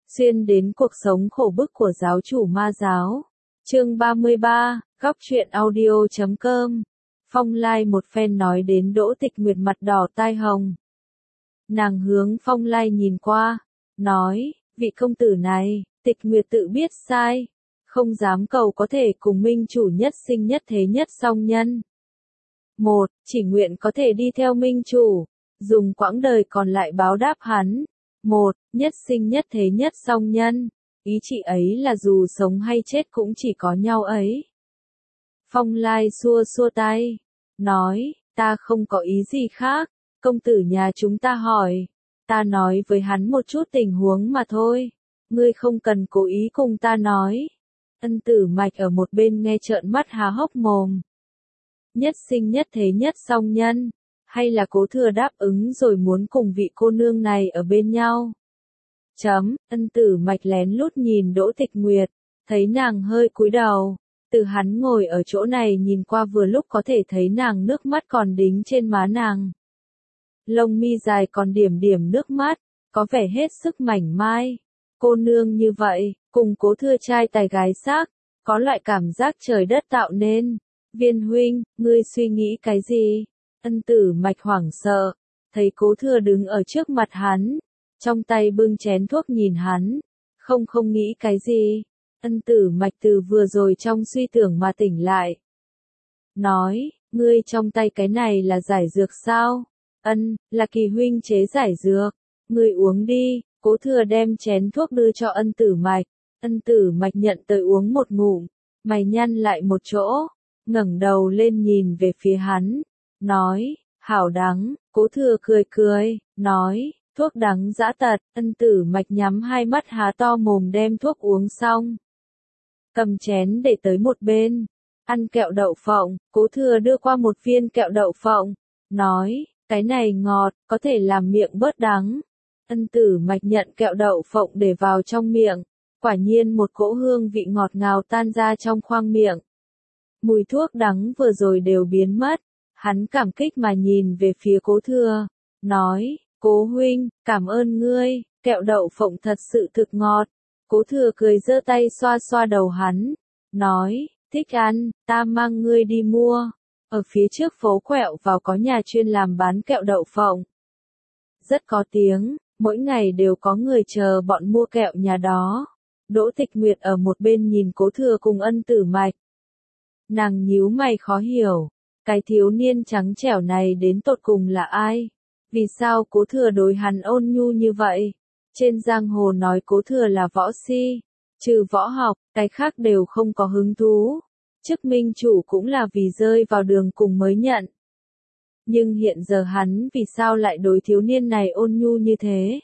xuyên đến cuộc sống khổ bức của giáo chủ ma giáo. Chương 33, góc truyện audio.com. Phong Lai một phen nói đến Đỗ Tịch Nguyệt mặt đỏ tai hồng. Nàng hướng Phong Lai nhìn qua, nói, vị công tử này, Tịch Nguyệt tự biết sai, không dám cầu có thể cùng minh chủ nhất sinh nhất thế nhất song nhân. Một, chỉ nguyện có thể đi theo minh chủ, dùng quãng đời còn lại báo đáp hắn. Một, nhất sinh nhất thế nhất song nhân, ý chị ấy là dù sống hay chết cũng chỉ có nhau ấy. Phong Lai xua xua tay, nói, ta không có ý gì khác, công tử nhà chúng ta hỏi, ta nói với hắn một chút tình huống mà thôi, ngươi không cần cố ý cùng ta nói. Ân Tử Mạch ở một bên nghe trợn mắt há hốc mồm. Nhất sinh nhất thế nhất song nhân, hay là Cố Thừa đáp ứng rồi muốn cùng vị cô nương này ở bên nhau? Ân Tử Mạch lén lút nhìn Đỗ Tịch Nguyệt, thấy nàng hơi cúi đầu, từ hắn ngồi ở chỗ này nhìn qua vừa lúc có thể thấy nàng nước mắt còn đính trên má nàng. Lông mi dài còn điểm điểm nước mắt, có vẻ hết sức mảnh mai. Cô nương như vậy, cùng Cố Thừa trai tài gái sắc, có loại cảm giác trời đất tạo nên. Viên huynh, ngươi suy nghĩ cái gì? Ân Tử Mạch hoảng sợ, thấy Cố Thừa đứng ở trước mặt hắn, trong tay bưng chén thuốc nhìn hắn, không nghĩ cái gì. Ân Tử Mạch từ vừa rồi trong suy tưởng mà tỉnh lại. Nói, ngươi trong tay cái này là giải dược sao? Ân, là Kỳ huynh chế giải dược, ngươi uống đi. Cố Thừa đem chén thuốc đưa cho Ân Tử Mạch. Ân Tử Mạch nhận tới uống một ngụm, mày nhăn lại một chỗ, ngẩng đầu lên nhìn về phía hắn, nói, hảo đắng. Cố Thừa cười cười, nói, thuốc đắng dã tật. Ân Tử Mạch nhắm hai mắt há to mồm đem thuốc uống xong, cầm chén để tới một bên, ăn kẹo đậu phộng. Cố Thừa đưa qua một viên kẹo đậu phộng, nói, cái này ngọt, có thể làm miệng bớt đắng. Ân Tử Mạch nhận kẹo đậu phộng để vào trong miệng, quả nhiên một cỗ hương vị ngọt ngào tan ra trong khoang miệng. Mùi thuốc đắng vừa rồi đều biến mất, hắn cảm kích mà nhìn về phía Cố Thừa, nói, Cố huynh, cảm ơn ngươi, kẹo đậu phộng thật sự thực ngọt. Cố Thừa cười giơ tay xoa xoa đầu hắn, nói, thích ăn, ta mang ngươi đi mua. Ở phía trước phố quẹo vào có nhà chuyên làm bán kẹo đậu phộng. Rất có tiếng, mỗi ngày đều có người chờ bọn mua kẹo nhà đó. Đỗ Tịch Nguyệt ở một bên nhìn Cố Thừa cùng Ân Tử Mạch. Nàng nhíu mày khó hiểu, cái thiếu niên trắng trẻo này đến tột cùng là ai? Vì sao Cố Thừa đối hắn ôn nhu như vậy? Trên giang hồ nói Cố Thừa là võ si, trừ võ học, cái khác đều không có hứng thú. Chức minh chủ cũng là vì rơi vào đường cùng mới nhận. Nhưng hiện giờ hắn vì sao lại đối thiếu niên này ôn nhu như thế?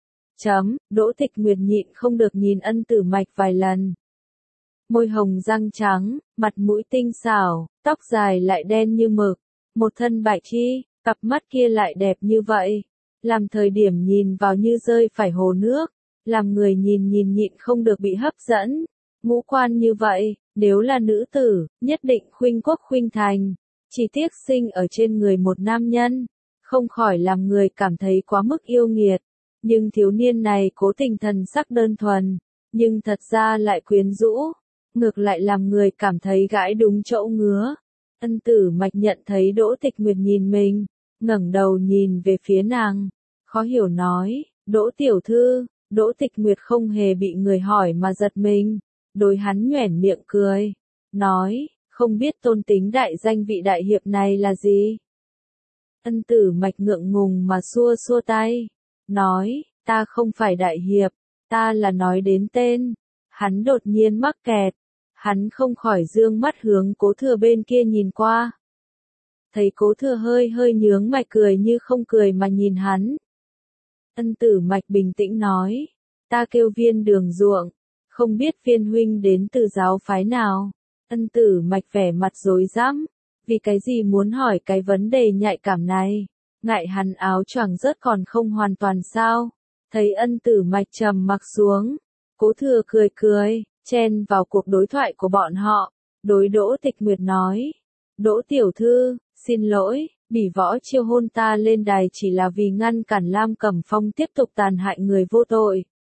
Đỗ Tịch Nguyệt nhịn không được nhìn Ân Tử Mạch vài lần. Môi hồng răng trắng, mặt mũi tinh xảo, tóc dài lại đen như mực, một thân bạch chi, cặp mắt kia lại đẹp như vậy, làm thời điểm nhìn vào như rơi phải hồ nước, làm người nhìn nhịn không được bị hấp dẫn. Ngũ quan như vậy, nếu là nữ tử, nhất định khuynh quốc khuynh thành, chỉ tiếc sinh ở trên người một nam nhân, không khỏi làm người cảm thấy quá mức yêu nghiệt. Nhưng thiếu niên này cố tình thần sắc đơn thuần, nhưng thật ra lại quyến rũ, ngược lại làm người cảm thấy gãi đúng chỗ ngứa. Ân Tử Mạch nhận thấy Đỗ Tịch Nguyệt nhìn mình, ngẩng đầu nhìn về phía nàng, khó hiểu nói, Đỗ tiểu thư. Đỗ Tịch Nguyệt không hề bị người hỏi mà giật mình, đối hắn nhoẻn miệng cười, nói, không biết tôn tính đại danh vị đại hiệp này là gì? Ân Tử Mạch ngượng ngùng mà xua xua tay, nói, ta không phải đại hiệp, ta là nói đến tên. Hắn đột nhiên mắc kẹt, hắn không khỏi dương mắt hướng Cố Thừa bên kia nhìn qua. Thấy Cố Thừa hơi nhướng mày cười như không cười mà nhìn hắn. Ân Tử Mạch bình tĩnh nói, ta kêu Viên Đường Ruộng, không biết Viên huynh đến từ giáo phái nào. Ân Tử Mạch vẻ mặt rối rắm, vì cái gì muốn hỏi cái vấn đề nhạy cảm này, ngại hắn áo choàng rớt còn không hoàn toàn sao. Thấy Ân Tử Mạch trầm mặc xuống, Cố Thừa cười cười, chen vào cuộc đối thoại của bọn họ, đối Đỗ Tịch Nguyệt nói, Đỗ tiểu thư, xin lỗi, Bỉ Võ chiêu hôn ta lên đài chỉ là vì ngăn cản Lam Cẩm Phong tiếp tục tàn hại người vô tội.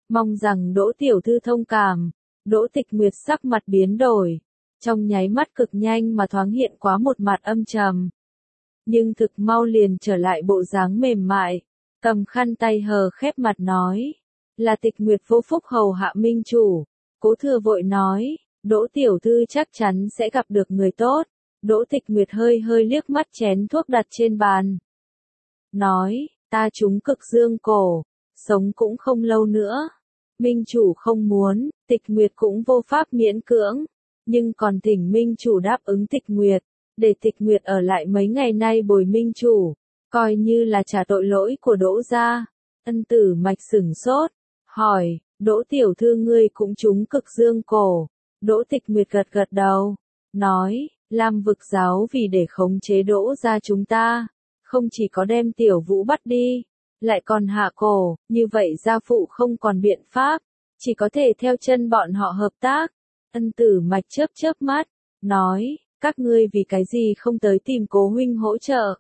Mong rằng Đỗ tiểu thư thông cảm. Đỗ Tịch Nguyệt sắc mặt biến đổi, trong nháy mắt cực nhanh mà thoáng hiện quá một mặt âm trầm. Nhưng thực mau liền trở lại bộ dáng mềm mại, cầm khăn tay hờ khép mặt nói, là Tịch Nguyệt vô phúc hầu hạ minh chủ. Cố Thừa vội nói, Đỗ tiểu thư chắc chắn sẽ gặp được người tốt. Đỗ Tịch Nguyệt hơi hơi liếc mắt chén thuốc đặt trên bàn. Nói, ta trúng cực dương cổ, sống cũng không lâu nữa. Minh chủ không muốn, Tịch Nguyệt cũng vô pháp miễn cưỡng. Nhưng còn thỉnh Minh chủ đáp ứng Tịch Nguyệt, để Tịch Nguyệt ở lại mấy ngày nay bồi Minh chủ, coi như là trả tội lỗi của Đỗ gia. Ân Tử Mạch sửng sốt, hỏi, Đỗ tiểu thư ngươi cũng trúng cực dương cổ. Đỗ Tịch Nguyệt gật gật đầu, nói, Lam vực giáo vì để khống chế Đỗ gia chúng ta, không chỉ có đem Tiểu Vũ bắt đi, lại còn hạ cổ, như vậy gia phụ không còn biện pháp, chỉ có thể theo chân bọn họ hợp tác. Ân Tử Mạch chớp chớp mắt, nói, các ngươi vì cái gì không tới tìm Cố huynh hỗ trợ?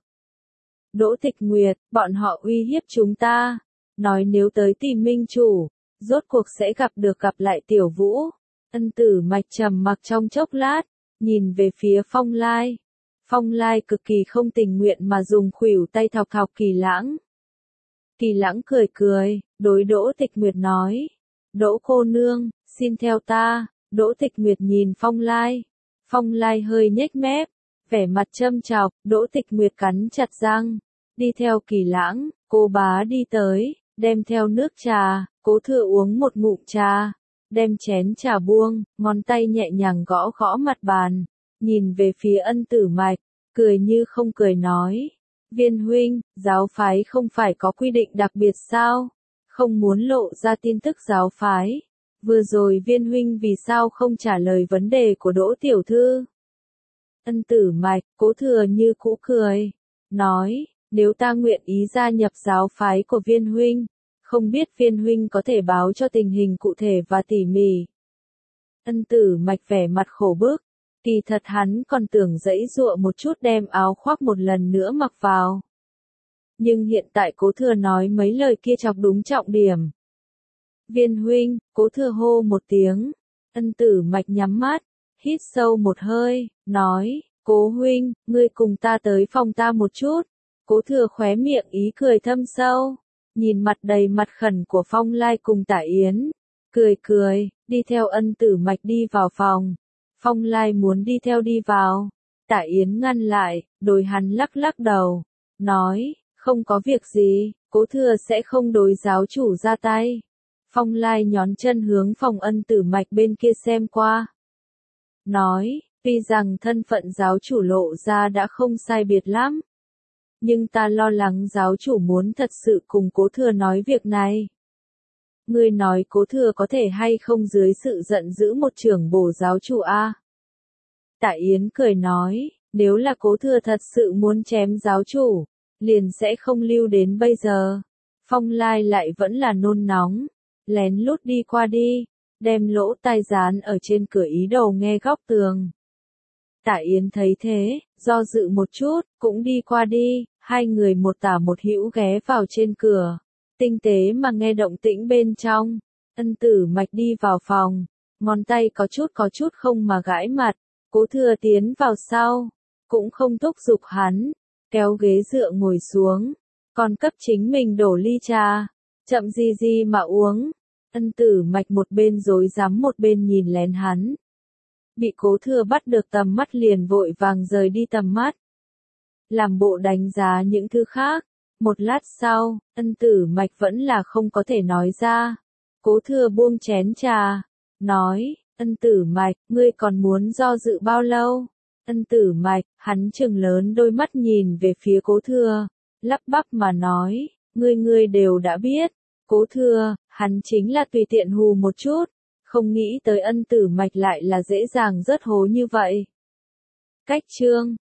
Đỗ Tịch Nguyệt, bọn họ uy hiếp chúng ta, nói nếu tới tìm minh chủ, rốt cuộc sẽ gặp lại Tiểu Vũ. Ân Tử Mạch trầm mặc trong chốc lát, nhìn về phía Phong Lai. Phong Lai cực kỳ không tình nguyện mà dùng khuỷu tay thọc thọc Kỳ Lãng. Kỳ Lãng cười cười, đối Đỗ Tịch Nguyệt nói, Đỗ cô nương, xin theo ta. Đỗ Tịch Nguyệt nhìn Phong Lai. Phong Lai hơi nhếch mép, vẻ mặt châm chọc. Đỗ Tịch Nguyệt cắn chặt răng, đi theo Kỳ Lãng. Cô bá đi tới, đem theo nước trà. Cố Thừa uống một ngụm trà, đem chén trà buông, ngón tay nhẹ nhàng gõ gõ mặt bàn, nhìn về phía Ân Tử Mạch, cười như không cười nói, Viên huynh, giáo phái không phải có quy định đặc biệt sao? Không muốn lộ ra tin tức giáo phái. Vừa rồi Viên huynh vì sao không trả lời vấn đề của Đỗ tiểu thư? Ân Tử Mạch, Cố Thừa như cũ cười, nói, nếu ta nguyện ý gia nhập giáo phái của Viên huynh, không biết Viên huynh có thể báo cho tình hình cụ thể và tỉ mỉ. Ân Tử Mạch vẻ mặt khổ bức, kỳ thật hắn còn tưởng giãy giụa một chút đem áo khoác một lần nữa mặc vào. Nhưng hiện tại Cố Thừa nói mấy lời kia chọc đúng trọng điểm. Viên huynh, Cố Thừa hô một tiếng. Ân Tử Mạch nhắm mắt, hít sâu một hơi, nói, Cố huynh, ngươi cùng ta tới phòng ta một chút. Cố Thừa khóe miệng ý cười thâm sâu, nhìn mặt đầy mặt khẩn của Phong Lai cùng Tả Yến, cười cười, đi theo Ân Tử Mạch đi vào phòng. Phong Lai muốn đi theo đi vào, Tả Yến ngăn lại, đối hắn lắc lắc đầu, nói, không có việc gì, Cố Thừa sẽ không đối giáo chủ ra tay. Phong Lai nhón chân hướng phòng Ân Tử Mạch bên kia xem qua, nói, tuy rằng thân phận giáo chủ lộ ra đã không sai biệt lắm, nhưng ta lo lắng giáo chủ muốn thật sự cùng Cố Thừa nói việc này. Ngươi nói Cố Thừa có thể hay không dưới sự giận dữ một trưởng bổ giáo chủ a? Tạ Yến cười nói, nếu là Cố Thừa thật sự muốn chém giáo chủ, liền sẽ không lưu đến bây giờ. Phong Lai lại vẫn là nôn nóng, lén lút đi qua đi, đem lỗ tai dán ở trên cửa ý đồ nghe góc tường. Tạ Yến thấy thế, do dự một chút, cũng đi qua đi, hai người một tả một hữu ghé vào trên cửa, tinh tế mà nghe động tĩnh bên trong. Ân Tử Mạch đi vào phòng, ngón tay có chút không mà gãi mặt. Cố Thừa tiến vào sau, cũng không thúc giục hắn, kéo ghế dựa ngồi xuống, còn cấp chính mình đổ ly trà, chậm gì gì mà uống. Ân Tử Mạch một bên rối rắm một bên nhìn lén hắn. Bị Cố Thừa bắt được tầm mắt liền vội vàng rời đi tầm mắt, làm bộ đánh giá những thứ khác. Một lát sau, Ân Tử Mạch vẫn là không có thể nói ra. Cố Thừa buông chén trà, nói, Ân Tử Mạch, ngươi còn muốn do dự bao lâu? Ân Tử Mạch, hắn trừng lớn đôi mắt nhìn về phía Cố Thừa, lắp bắp mà nói, ngươi đều đã biết. Cố Thừa, hắn chính là tùy tiện hù một chút, không nghĩ tới Ân Tử Mạch lại là dễ dàng rớt hố như vậy. Cách chương